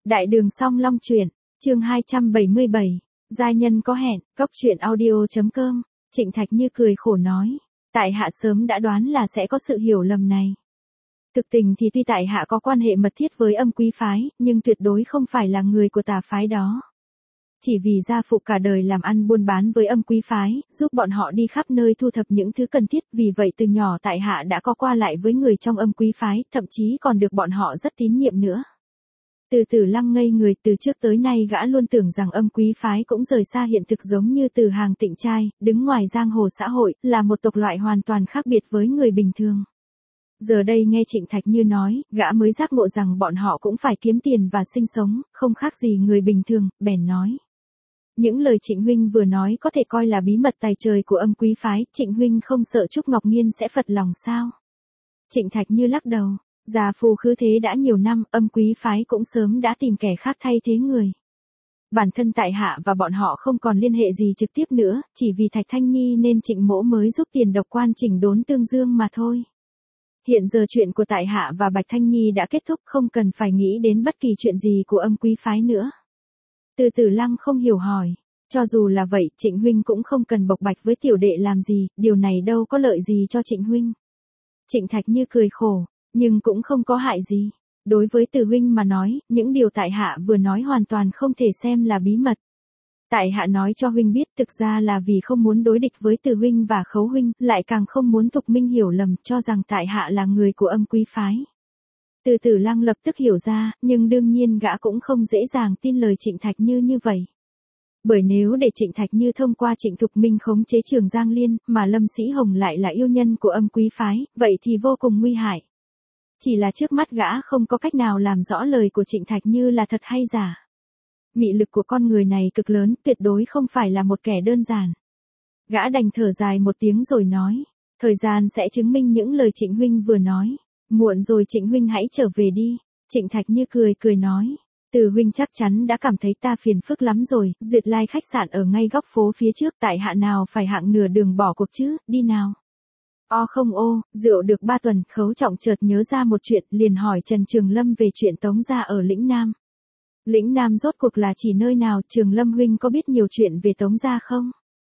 Đại đường Song Long truyện, chương 277, giai nhân có hẹn, cốc truyện audio.com, Trịnh Thạch Như cười khổ nói, tại hạ sớm đã đoán là sẽ có sự hiểu lầm này. Thực tình thì tuy tại hạ có quan hệ mật thiết với Âm Quý phái, nhưng tuyệt đối không phải là người của tà phái đó. Chỉ vì gia phụ cả đời làm ăn buôn bán với Âm Quý phái, giúp bọn họ đi khắp nơi thu thập những thứ cần thiết, vì vậy từ nhỏ tại hạ đã có qua lại với người trong Âm Quý phái, thậm chí còn được bọn họ rất tín nhiệm nữa. Từ Tử Lăng ngây người, từ trước tới nay gã luôn tưởng rằng Âm Quý phái cũng rời xa hiện thực giống như Từ Hàng Tịnh trai, đứng ngoài giang hồ xã hội, là một tộc loại hoàn toàn khác biệt với người bình thường. Giờ đây nghe Trịnh Thạch Như nói, gã mới giác ngộ rằng bọn họ cũng phải kiếm tiền và sinh sống, không khác gì người bình thường, bèn nói. Những lời Trịnh huynh vừa nói có thể coi là bí mật tài trời của Âm Quý phái, Trịnh huynh không sợ Trúc Ngọc Nhiên sẽ phật lòng sao? Trịnh Thạch Như lắc đầu. Gia phu khứ thế đã nhiều năm, Âm Quý phái cũng sớm đã tìm kẻ khác thay thế người. Bản thân tại hạ và bọn họ không còn liên hệ gì trực tiếp nữa, chỉ vì Thạch Thanh Nhi nên Trịnh mỗ mới giúp tiền độc quan chỉnh đốn tương dương mà thôi. Hiện giờ chuyện của tại hạ và Bạch Thanh Nhi đã kết thúc, không cần phải nghĩ đến bất kỳ chuyện gì của Âm Quý phái nữa. Từ Tử Lăng không hiểu hỏi, cho dù là vậy, Trịnh huynh cũng không cần bộc bạch với tiểu đệ làm gì, điều này đâu có lợi gì cho Trịnh huynh. Trịnh Thạch Như cười khổ. Nhưng cũng không có hại gì. Đối với Từ huynh mà nói, những điều tại hạ vừa nói hoàn toàn không thể xem là bí mật. Tại hạ nói cho huynh biết thực ra là vì không muốn đối địch với Từ huynh và Khấu huynh, lại càng không muốn Thục Minh hiểu lầm cho rằng tại hạ là người của Âm Quý phái. Từ Tử Lăng lập tức hiểu ra, nhưng đương nhiên gã cũng không dễ dàng tin lời Trịnh Thạch Như vậy. Bởi nếu để Trịnh Thạch Như thông qua Trịnh Thục Minh khống chế Trường Giang Liên, mà Lâm Sĩ Hồng lại là yêu nhân của Âm Quý phái, vậy thì vô cùng nguy hại. Chỉ là trước mắt gã không có cách nào làm rõ lời của Trịnh Thạch Như là thật hay giả. Mị lực của con người này cực lớn, tuyệt đối không phải là một kẻ đơn giản. Gã đành thở dài một tiếng rồi nói, thời gian sẽ chứng minh những lời Trịnh huynh vừa nói. Muộn rồi Trịnh huynh hãy trở về đi. Trịnh Thạch Như cười nói, Từ huynh chắc chắn đã cảm thấy ta phiền phức lắm rồi, Duyệt Lai khách sạn ở ngay góc phố phía trước, tại hạ nào phải hạng nửa đường bỏ cuộc chứ, đi nào. Không rượu được 3 tuần, Khấu Trọng chợt nhớ ra một chuyện, liền hỏi Trần Trường Lâm về chuyện Tống gia ở Lĩnh Nam. Lĩnh Nam rốt cuộc là chỉ nơi nào, Trường Lâm huynh có biết nhiều chuyện về Tống gia không?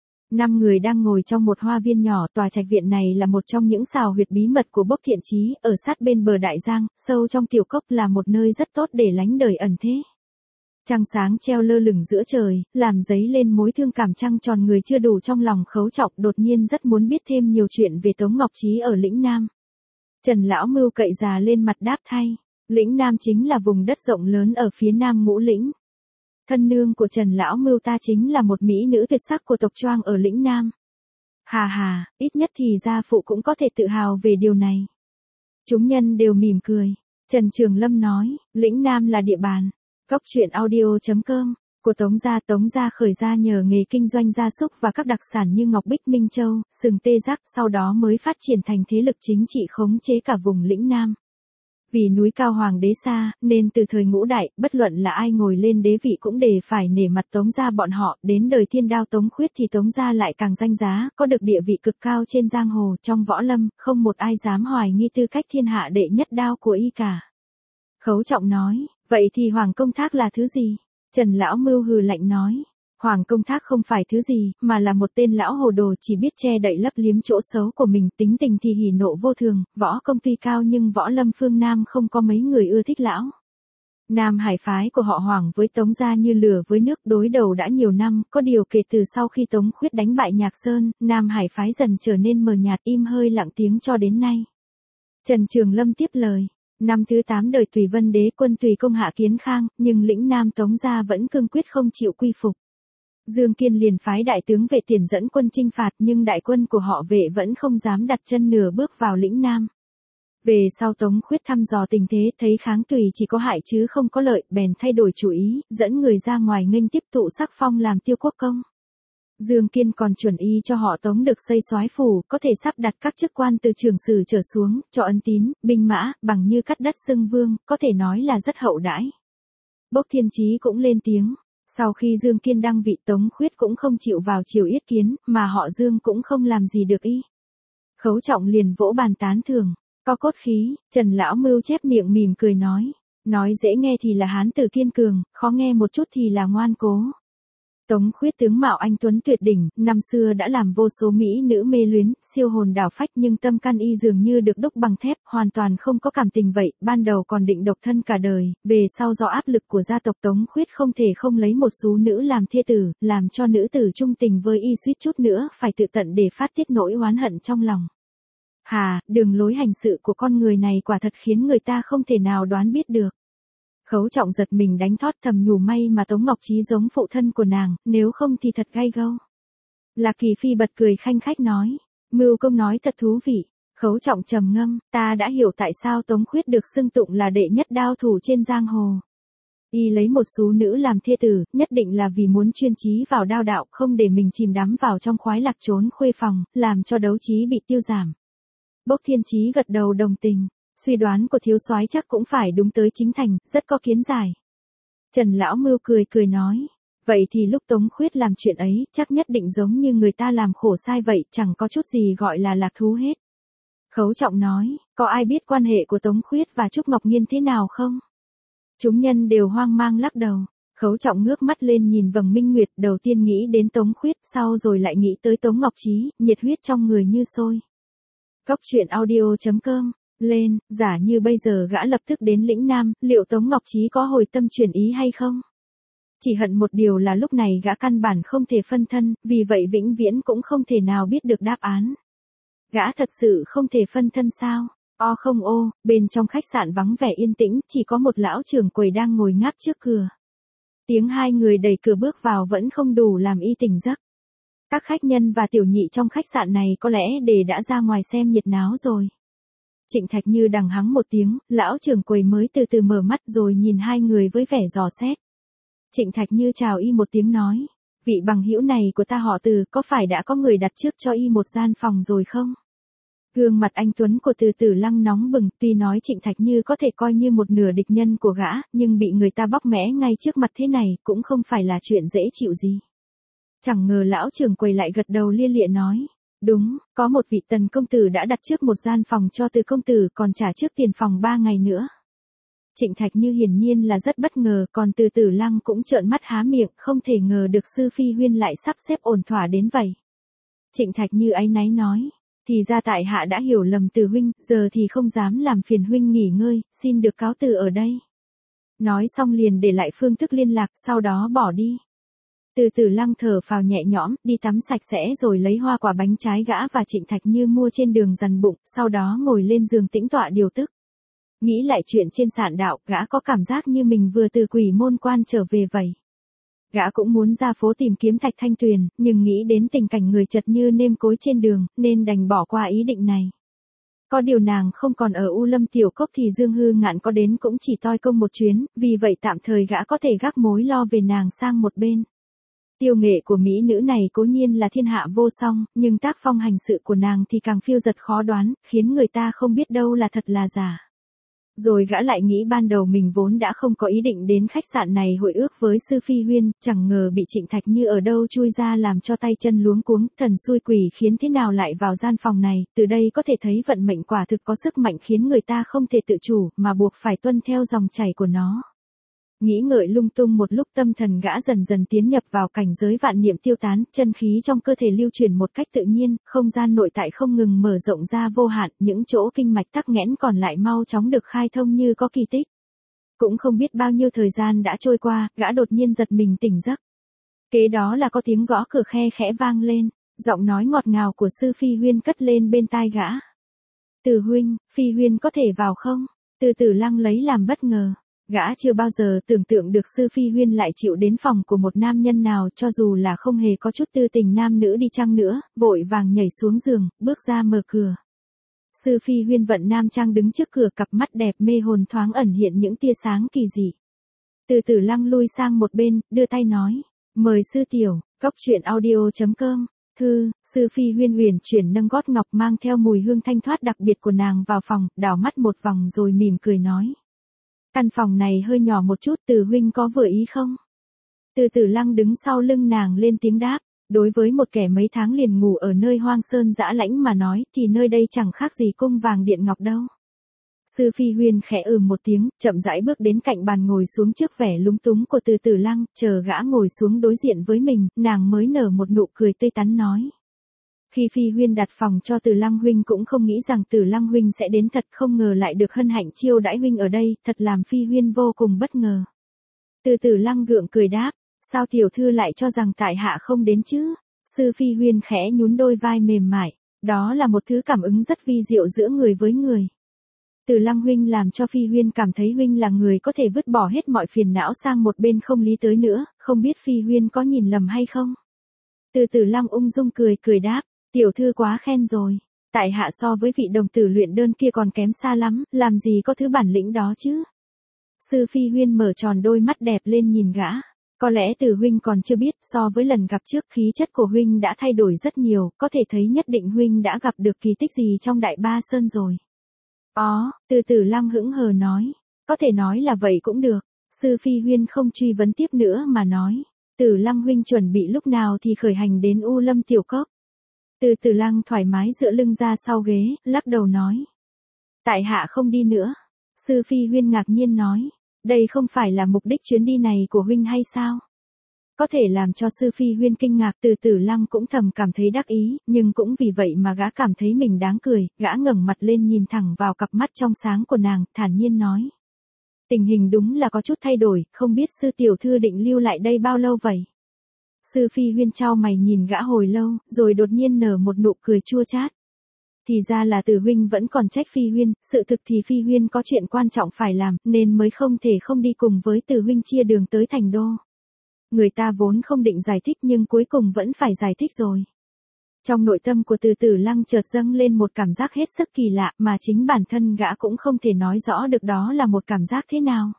5 người đang ngồi trong một hoa viên nhỏ, tòa trạch viện này là một trong những xào huyệt bí mật của Bốc Thiện Chí, ở sát bên bờ Đại Giang, sâu trong tiểu cốc, là một nơi rất tốt để lánh đời ẩn thế. Trăng sáng treo lơ lửng giữa trời, làm dấy lên mối thương cảm trăng tròn người chưa đủ trong lòng Khấu Trọng, đột nhiên rất muốn biết thêm nhiều chuyện về Tống Ngọc Trí ở Lĩnh Nam. Trần Lão Mưu cậy già lên mặt đáp thay, Lĩnh Nam chính là vùng đất rộng lớn ở phía nam Ngũ Lĩnh. Thân nương của Trần Lão Mưu ta chính là một mỹ nữ tuyệt sắc của tộc Choang ở Lĩnh Nam. Hà, ít nhất thì gia phụ cũng có thể tự hào về điều này. Chúng nhân đều mỉm cười. Trần Trường Lâm nói, Lĩnh Nam là địa bàn cốc truyện audio.com của Tống gia khởi ra nhờ nghề kinh doanh gia súc và các đặc sản như ngọc bích minh châu, sừng tê giác, sau đó mới phát triển thành thế lực chính trị khống chế cả vùng Lĩnh Nam. Vì núi cao hoàng đế xa, nên từ thời Ngũ Đại, bất luận là ai ngồi lên đế vị cũng đều phải nể mặt Tống gia bọn họ, đến đời Thiên Đao Tống Khuyết thì Tống gia lại càng danh giá, có được địa vị cực cao trên giang hồ, trong võ lâm, không một ai dám hoài nghi tư cách thiên hạ đệ nhất đao của y cả. Khấu Trọng nói, vậy thì Hoàng Công Thác là thứ gì? Trần Lão Mưu hừ lạnh nói, Hoàng Công Thác không phải thứ gì, mà là một tên lão hồ đồ chỉ biết che đậy lấp liếm chỗ xấu của mình, tính tình thì hỉ nộ vô thường, võ công tuy cao nhưng võ lâm phương Nam không có mấy người ưa thích lão. Nam Hải phái của họ Hoàng với Tống gia như lửa với nước, đối đầu đã nhiều năm, có điều kể từ sau khi Tống Khuyết đánh bại Nhạc Sơn, Nam Hải phái dần trở nên mờ nhạt, im hơi lặng tiếng cho đến nay. Trần Trường Lâm tiếp lời. Năm thứ 8 đời Tùy Vân Đế quân tùy công hạ Kiến Khang, nhưng Lĩnh Nam Tống gia vẫn cương quyết không chịu quy phục. Dương Kiên liền phái đại tướng Vệ Tiền dẫn quân chinh phạt, nhưng đại quân của họ Vệ vẫn không dám đặt chân nửa bước vào Lĩnh Nam. Về sau Tống Khuyết thăm dò tình thế, thấy kháng Tùy chỉ có hại chứ không có lợi, bèn thay đổi chủ ý, dẫn người ra ngoài nghênh tiếp tụ sắc phong làm Tiêu Quốc công. Dương Kiên còn chuẩn y cho họ Tống được xây soái phủ, có thể sắp đặt các chức quan từ trưởng sử trở xuống, cho ân tín, binh mã, bằng như cắt đất xưng vương, có thể nói là rất hậu đãi. Bốc Thiên Chí cũng lên tiếng. Sau khi Dương Kiên đăng vị, Tống Khuyết cũng không chịu vào triều yết kiến, mà họ Dương cũng không làm gì được y. Khấu Trọng liền vỗ bàn tán thưởng, có cốt khí. Trần Lão Mưu chép miệng mỉm cười nói, Nói dễ nghe thì là hán tử kiên cường, khó nghe một chút thì là ngoan cố. Tống Khuyết tướng mạo anh tuấn tuyệt đỉnh, năm xưa đã làm vô số mỹ nữ mê luyến, siêu hồn đảo phách nhưng tâm can y dường như được đúc bằng thép, hoàn toàn không có cảm tình vậy, ban đầu còn định độc thân cả đời, về sau do áp lực của gia tộc Tống Khuyết không thể không lấy một số nữ làm thê tử, làm cho nữ tử trung tình với y suýt chút nữa phải tự tận để phát tiết nỗi oán hận trong lòng. Hà, đường lối hành sự của con người này quả thật khiến người ta không thể nào đoán biết được. Khấu Trọng giật mình đánh thót thầm nhủ may mà Tống Ngọc Trí giống phụ thân của nàng, nếu không thì thật gay gâu. Lạc Kỳ Phi bật cười khanh khách nói, Mưu công nói thật thú vị. Khấu Trọng trầm ngâm, ta đã hiểu tại sao Tống Khuyết được xưng tụng là đệ nhất đao thủ trên giang hồ. Y lấy một số nữ làm thê tử, nhất định là vì muốn chuyên chí vào đao đạo, không để mình chìm đắm vào trong khoái lạc trốn khuê phòng, làm cho đấu trí bị tiêu giảm. Bốc Thiên Chí gật đầu đồng tình. Suy đoán của thiếu soái chắc cũng phải đúng tới chính thành, rất có kiến giải. Trần Lão Mưu cười cười nói, vậy thì lúc Tống Khuyết làm chuyện ấy, chắc nhất định giống như người ta làm khổ sai vậy, chẳng có chút gì gọi là lạc thú hết. Khấu Trọng nói, có ai biết quan hệ của Tống Khuyết và Trúc Ngọc Nhiên thế nào không? Chúng nhân đều hoang mang lắc đầu. Khấu Trọng ngước mắt lên nhìn vầng minh nguyệt, đầu tiên nghĩ đến Tống Khuyết, sau rồi lại nghĩ tới Tống Ngọc Trí, nhiệt huyết trong người như sôi. Cốc truyện audio.com lên, giả như bây giờ gã lập tức đến lĩnh Nam, liệu Tống Ngọc Trí có hồi tâm chuyển ý hay không? Chỉ hận một điều là lúc này gã căn bản không thể phân thân, vì vậy vĩnh viễn cũng không thể nào biết được đáp án. Gã thật sự không thể phân thân sao? O không ô, bên trong khách sạn vắng vẻ yên tĩnh, chỉ có một lão trưởng quầy đang ngồi ngáp trước cửa. Tiếng hai người đẩy cửa bước vào vẫn không đủ làm y tỉnh giấc. Các khách nhân và tiểu nhị trong khách sạn này có lẽ đã ra ngoài xem nhiệt náo rồi. Trịnh Thạch Như đằng hắng một tiếng, lão trưởng quầy mới từ từ mở mắt rồi nhìn hai người với vẻ dò xét. Trịnh Thạch Như chào y một tiếng nói, vị bằng hữu này của ta họ Từ, có phải đã có người đặt trước cho y một gian phòng rồi không? Gương mặt anh tuấn của Từ Tử Lăng nóng bừng, tuy nói Trịnh Thạch Như có thể coi như một nửa địch nhân của gã, nhưng bị người ta bóc mẽ ngay trước mặt thế này cũng không phải là chuyện dễ chịu gì. Chẳng ngờ lão trưởng quầy lại gật đầu lia lịa nói. Đúng, có một vị Tần công tử đã đặt trước một gian phòng cho Từ công tử, còn trả trước tiền phòng 3 ngày nữa. Trịnh Thạch Như hiển nhiên là rất bất ngờ, còn Từ Tử Lăng cũng trợn mắt há miệng, không thể ngờ được Sư Phi Huyên lại sắp xếp ổn thỏa đến vậy. Trịnh Thạch Như áy náy nói, thì ra tại hạ đã hiểu lầm Từ huynh, giờ thì không dám làm phiền huynh nghỉ ngơi, xin được cáo từ ở đây. Nói xong liền để lại phương thức liên lạc, sau đó bỏ đi. Từ Tử Lăng thở phào nhẹ nhõm, đi tắm sạch sẽ rồi lấy hoa quả bánh trái gã và Trịnh Thạch Như mua trên đường dằn bụng, sau đó ngồi lên giường tĩnh tọa điều tức. Nghĩ lại chuyện trên sạn đạo, gã có cảm giác như mình vừa từ Quỷ Môn Quan trở về vậy. Gã cũng muốn ra phố tìm kiếm Thạch Thanh Tuyền, nhưng nghĩ đến tình cảnh người chật như nêm cối trên đường, nên đành bỏ qua ý định này. Có điều nàng không còn ở U Lâm Tiểu Cốc thì Dương Hư Ngạn có đến cũng chỉ toi công một chuyến, vì vậy tạm thời gã có thể gác mối lo về nàng sang một bên. Tiêu nghệ của mỹ nữ này cố nhiên là thiên hạ vô song, nhưng tác phong hành sự của nàng thì càng phiêu dật khó đoán, khiến người ta không biết đâu là thật là giả. Rồi gã lại nghĩ ban đầu mình vốn đã không có ý định đến khách sạn này hội ước với Sư Phi Huyên, chẳng ngờ bị Trịnh Thạch Như ở đâu chui ra làm cho tay chân luống cuống, thần xui quỷ khiến thế nào lại vào gian phòng này, từ đây có thể thấy vận mệnh quả thực có sức mạnh khiến người ta không thể tự chủ, mà buộc phải tuân theo dòng chảy của nó. Nghĩ ngợi lung tung một lúc, tâm thần gã dần dần tiến nhập vào cảnh giới vạn niệm tiêu tán, chân khí trong cơ thể lưu chuyển một cách tự nhiên, không gian nội tại không ngừng mở rộng ra vô hạn, những chỗ kinh mạch tắc nghẽn còn lại mau chóng được khai thông như có kỳ tích. Cũng không biết bao nhiêu thời gian đã trôi qua, gã đột nhiên giật mình tỉnh giấc. Kế đó là có tiếng gõ cửa khe khẽ vang lên, giọng nói ngọt ngào của Sư Phi Huyên cất lên bên tai gã. Từ huynh, Phi Huyên có thể vào không? Từ Tử Lăng lấy làm bất ngờ. Gã chưa bao giờ tưởng tượng được Sư Phi Huyên lại chịu đến phòng của một nam nhân nào, cho dù là không hề có chút tư tình nam nữ đi chăng nữa, vội vàng nhảy xuống giường, bước ra mở cửa. Sư Phi Huyên vận nam trang đứng trước cửa, cặp mắt đẹp mê hồn thoáng ẩn hiện những tia sáng kỳ dị. Từ Tử Lăng lui sang một bên, đưa tay nói, mời sư tiểu. Cốc truyện audio.com. Thư, Sư Phi Huyên uyển chuyển nâng gót ngọc mang theo mùi hương thanh thoát đặc biệt của nàng vào phòng, đảo mắt một vòng rồi mỉm cười nói. Căn phòng này hơi nhỏ một chút, Từ huynh có vừa ý không? Từ Tử Lăng đứng sau lưng nàng lên tiếng đáp, đối với một kẻ mấy tháng liền ngủ ở nơi hoang sơn dã lãnh mà nói thì nơi đây chẳng khác gì cung vàng điện ngọc đâu. Sư Phi Huyên khẽ một tiếng, chậm rãi bước đến cạnh bàn ngồi xuống trước vẻ lúng túng của Từ Tử Lăng, chờ gã ngồi xuống đối diện với mình, nàng mới nở một nụ cười tươi tắn nói. Khi Phi Huyên đặt phòng cho Từ Lăng huynh cũng không nghĩ rằng Từ Lăng huynh sẽ đến, thật không ngờ lại được hân hạnh chiêu đãi huynh ở đây, thật làm Phi Huyên vô cùng bất ngờ. Từ Tử Lăng gượng cười đáp, sao tiểu thư lại cho rằng tại hạ không đến chứ? Sư Phi Huyên khẽ nhún đôi vai mềm mại, đó là một thứ cảm ứng rất vi diệu giữa người với người. Từ Lăng huynh làm cho Phi Huyên cảm thấy huynh là người có thể vứt bỏ hết mọi phiền não sang một bên không lý tới nữa, không biết Phi Huyên có nhìn lầm hay không? Từ Tử Lăng ung dung cười đáp, tiểu thư quá khen rồi, tại hạ so với vị đồng tử luyện đơn kia còn kém xa lắm, làm gì có thứ bản lĩnh đó chứ? Sư Phi Huyên mở tròn đôi mắt đẹp lên nhìn gã, có lẽ Từ huynh còn chưa biết, so với lần gặp trước khí chất của huynh đã thay đổi rất nhiều, có thể thấy nhất định huynh đã gặp được kỳ tích gì trong Đại Ba Sơn rồi. Từ Tử Lăng hững hờ nói, có thể nói là vậy cũng được. Sư Phi Huyên không truy vấn tiếp nữa mà nói, Tử Lăng huynh chuẩn bị lúc nào thì khởi hành đến U Lâm Tiểu Cốc. Từ Tử Lăng thoải mái dựa lưng ra sau ghế, lắc đầu nói, tại hạ không đi nữa. Sư Phi Huyên ngạc nhiên nói, đây không phải là mục đích chuyến đi này của huynh hay sao? Có thể làm cho Sư Phi Huyên kinh ngạc, Từ Tử Lăng cũng thầm cảm thấy đắc ý, nhưng cũng vì vậy mà gã cảm thấy mình đáng cười, gã ngẩng mặt lên nhìn thẳng vào cặp mắt trong sáng của nàng, thản nhiên nói. Tình hình đúng là có chút thay đổi, không biết sư tiểu thư định lưu lại đây bao lâu vậy? Sư Phi Huyên chau mày nhìn gã hồi lâu, rồi đột nhiên nở một nụ cười chua chát. Thì ra là Từ huynh vẫn còn trách Phi Huyên, sự thực thì Phi Huyên có chuyện quan trọng phải làm, nên mới không thể không đi cùng với Từ huynh chia đường tới thành đô. Người ta vốn không định giải thích nhưng cuối cùng vẫn phải giải thích rồi. Trong nội tâm của Từ Tử Lăng chợt dâng lên một cảm giác hết sức kỳ lạ mà chính bản thân gã cũng không thể nói rõ được đó là một cảm giác thế nào.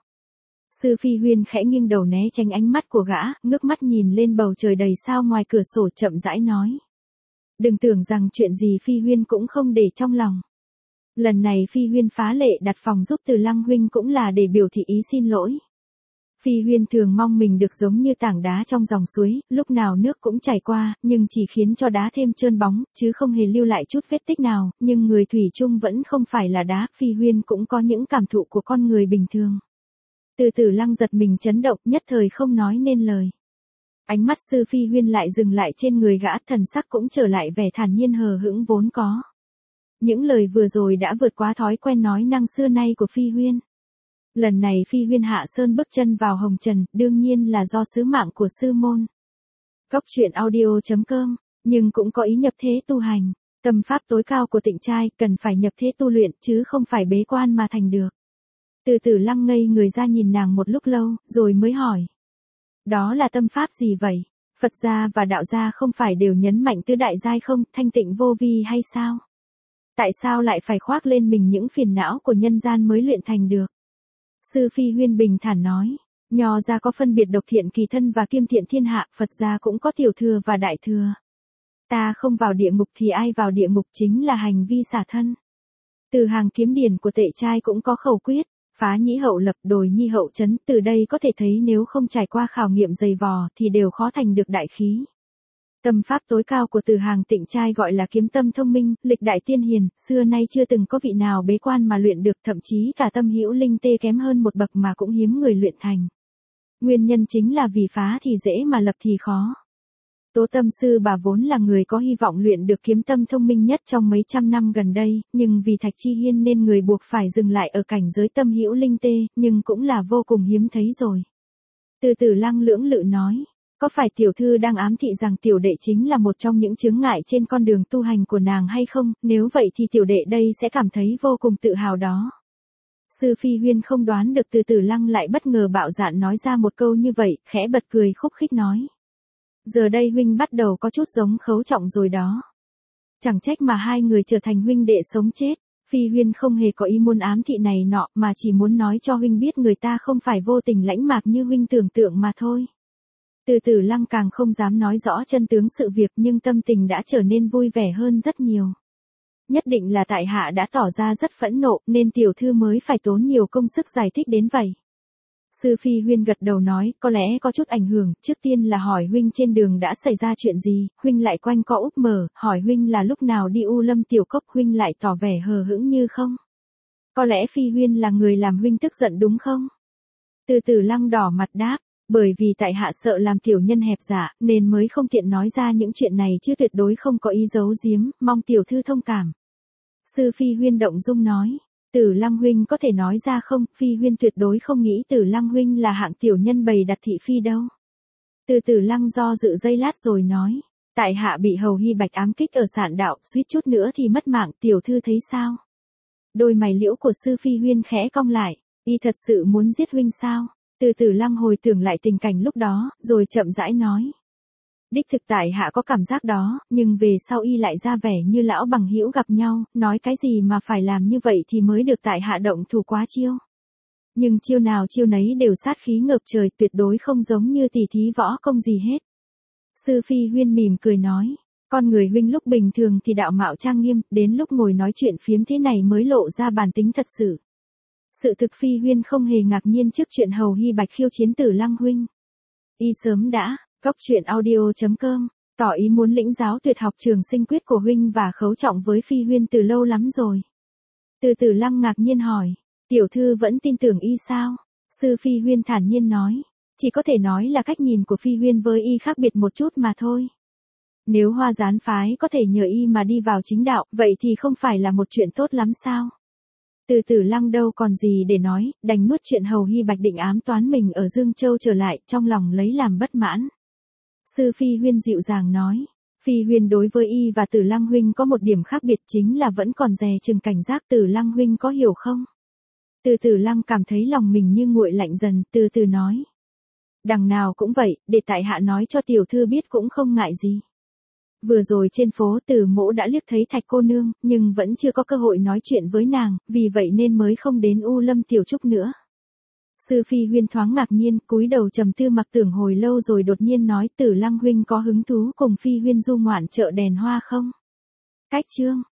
Sư Phi Huyên khẽ nghiêng đầu né tránh ánh mắt của gã, ngước mắt nhìn lên bầu trời đầy sao ngoài cửa sổ chậm rãi nói. Đừng tưởng rằng chuyện gì Phi Huyên cũng không để trong lòng. Lần này Phi Huyên phá lệ đặt phòng giúp Từ Lăng huynh cũng là để biểu thị ý xin lỗi. Phi Huyên thường mong mình được giống như tảng đá trong dòng suối, lúc nào nước cũng chảy qua, nhưng chỉ khiến cho đá thêm trơn bóng, chứ không hề lưu lại chút vết tích nào, nhưng người thủy chung vẫn không phải là đá, Phi Huyên cũng có những cảm thụ của con người bình thường. Từ Tử Lăng giật mình chấn động, nhất thời không nói nên lời. Ánh mắt Sư Phi Huyên lại dừng lại trên người gã, thần sắc cũng trở lại vẻ thản nhiên hờ hững vốn có. Những lời vừa rồi đã vượt quá thói quen nói năng xưa nay của Phi Huyên. Lần này Phi Huyên hạ sơn bước chân vào hồng trần, đương nhiên là do sứ mạng của sư môn. Góc truyện audio.com, nhưng cũng có ý nhập thế tu hành. Tâm pháp tối cao của Tịnh trai cần phải nhập thế tu luyện chứ không phải bế quan mà thành được. Từ Tử Lăng ngây người ra nhìn nàng một lúc lâu, rồi mới hỏi. Đó là tâm pháp gì vậy? Phật gia và đạo gia không phải đều nhấn mạnh tứ đại giai không, thanh tịnh vô vi hay sao? Tại sao lại phải khoác lên mình những phiền não của nhân gian mới luyện thành được? Sư Phi Huyên bình thản nói, Nho gia có phân biệt độc thiện kỳ thân và kiêm thiện thiên hạ, Phật gia cũng có tiểu thừa và đại thừa. Ta không vào địa ngục thì ai vào địa ngục, chính là hành vi xả thân. Từ hàng kiếm điển của Tệ trai cũng có khẩu quyết, phá nhĩ hậu lập, đồi nhi hậu trấn, từ đây có thể thấy nếu không trải qua khảo nghiệm dày vò thì đều khó thành được đại khí. Tâm pháp tối cao của Từ hàng Tịnh trai gọi là kiếm tâm thông minh, lịch đại tiên hiền, xưa nay chưa từng có vị nào bế quan mà luyện được, thậm chí cả tâm hữu linh tê kém hơn một bậc mà cũng hiếm người luyện thành. Nguyên nhân chính là vì phá thì dễ mà lập thì khó. Tố Tâm sư bà vốn là người có hy vọng luyện được kiếm tâm thông minh nhất trong mấy trăm năm gần đây, nhưng vì Thạch Chi Hiên nên người buộc phải dừng lại ở cảnh giới tâm hữu linh tê, nhưng cũng là vô cùng hiếm thấy rồi. Từ Tử Lăng lưỡng lự nói, có phải tiểu thư đang ám thị rằng tiểu đệ chính là một trong những chướng ngại trên con đường tu hành của nàng hay không, nếu vậy thì tiểu đệ đây sẽ cảm thấy vô cùng tự hào đó. Sư Phi Huyên không đoán được Từ Tử Lăng lại bất ngờ bạo dạn nói ra một câu như vậy, khẽ bật cười khúc khích nói. Giờ đây huynh bắt đầu có chút giống Khấu Trọng rồi đó. Chẳng trách mà hai người trở thành huynh đệ sống chết. Phi Huyên không hề có ý muốn ám thị này nọ, mà chỉ muốn nói cho huynh biết người ta không phải vô tình lãnh mạc như huynh tưởng tượng mà thôi. Từ Tử Lăng càng không dám nói rõ chân tướng sự việc, nhưng tâm tình đã trở nên vui vẻ hơn rất nhiều. Nhất định là tại hạ đã tỏ ra rất phẫn nộ, nên tiểu thư mới phải tốn nhiều công sức giải thích đến vậy. Sư Phi Huyên gật đầu nói, có lẽ có chút ảnh hưởng, trước tiên là hỏi huynh trên đường đã xảy ra chuyện gì, huynh lại quanh co úp mở, hỏi huynh là lúc nào đi U Lâm Tiểu Cốc, huynh lại tỏ vẻ hờ hững như không. Có lẽ Phi Huyên là người làm huynh tức giận đúng không? Từ Từ Lăng đỏ mặt đáp, bởi vì tại hạ sợ làm tiểu nhân hẹp dạ, nên mới không tiện nói ra những chuyện này chứ tuyệt đối không có ý giấu giếm, mong tiểu thư thông cảm. Sư Phi Huyên động dung nói, Từ Lăng huynh có thể nói ra không? Phi Huyên tuyệt đối không nghĩ Từ Lăng huynh là hạng tiểu nhân bày đặt thị phi đâu. Từ Từ Lăng do dự giây lát rồi nói, tại hạ bị Hầu Hy Bạch ám kích ở Sạn Đạo, suýt chút nữa thì mất mạng, tiểu thư thấy sao? Đôi mày liễu của Sư Phi Huyên khẽ cong lại, y thật sự muốn giết huynh sao? Từ Từ Lăng hồi tưởng lại tình cảnh lúc đó, rồi chậm rãi nói. Đích thực tại hạ có cảm giác đó, nhưng về sau y lại ra vẻ như lão bằng hữu gặp nhau, nói cái gì mà phải làm như vậy thì mới được tại hạ động thủ quá chiêu. Nhưng chiêu nào chiêu nấy đều sát khí ngập trời, tuyệt đối không giống như tỷ thí võ công gì hết. Sư Phi Huyên mỉm cười nói, con người huynh lúc bình thường thì đạo mạo trang nghiêm, đến lúc ngồi nói chuyện phiếm thế này mới lộ ra bản tính thật sự. Sự thực Phi Huyên không hề ngạc nhiên trước chuyện Hầu Hy Bạch khiêu chiến Từ Lăng huynh. Y sớm đã, goctruyện.audio.com, tỏ ý muốn lĩnh giáo tuyệt học trường sinh quyết của huynh và khấu trọng với Phi Huyên từ lâu lắm rồi. Từ Từ Lăng ngạc nhiên hỏi, tiểu thư vẫn tin tưởng y sao? Sư Phi Huyên thản nhiên nói, chỉ có thể nói là cách nhìn của Phi Huyên với y khác biệt một chút mà thôi. Nếu Hoa Gián phái có thể nhờ y mà đi vào chính đạo, vậy thì không phải là một chuyện tốt lắm sao? Từ Từ Lăng đâu còn gì để nói, đành nuốt chuyện Hầu Hy Bạch định ám toán mình ở Dương Châu trở lại, trong lòng lấy làm bất mãn. Sư Phi Huyên dịu dàng nói, Phi Huyên đối với y và Từ Lăng huynh có một điểm khác biệt chính là vẫn còn dè chừng cảnh giác, Từ Lăng huynh có hiểu không? Từ Từ Lăng cảm thấy lòng mình như nguội lạnh dần, từ từ nói. Đằng nào cũng vậy, để tại hạ nói cho tiểu thư biết cũng không ngại gì. Vừa rồi trên phố Từ Mỗ đã liếc thấy Thạch cô nương, nhưng vẫn chưa có cơ hội nói chuyện với nàng, vì vậy nên mới không đến U Lâm Tiểu Trúc nữa. Sư Phi Huyên thoáng ngạc nhiên, cúi đầu trầm tư mặc tưởng hồi lâu rồi đột nhiên nói, Từ Lăng huynh có hứng thú cùng Phi Huyên du ngoạn chợ đèn hoa không? Cách chương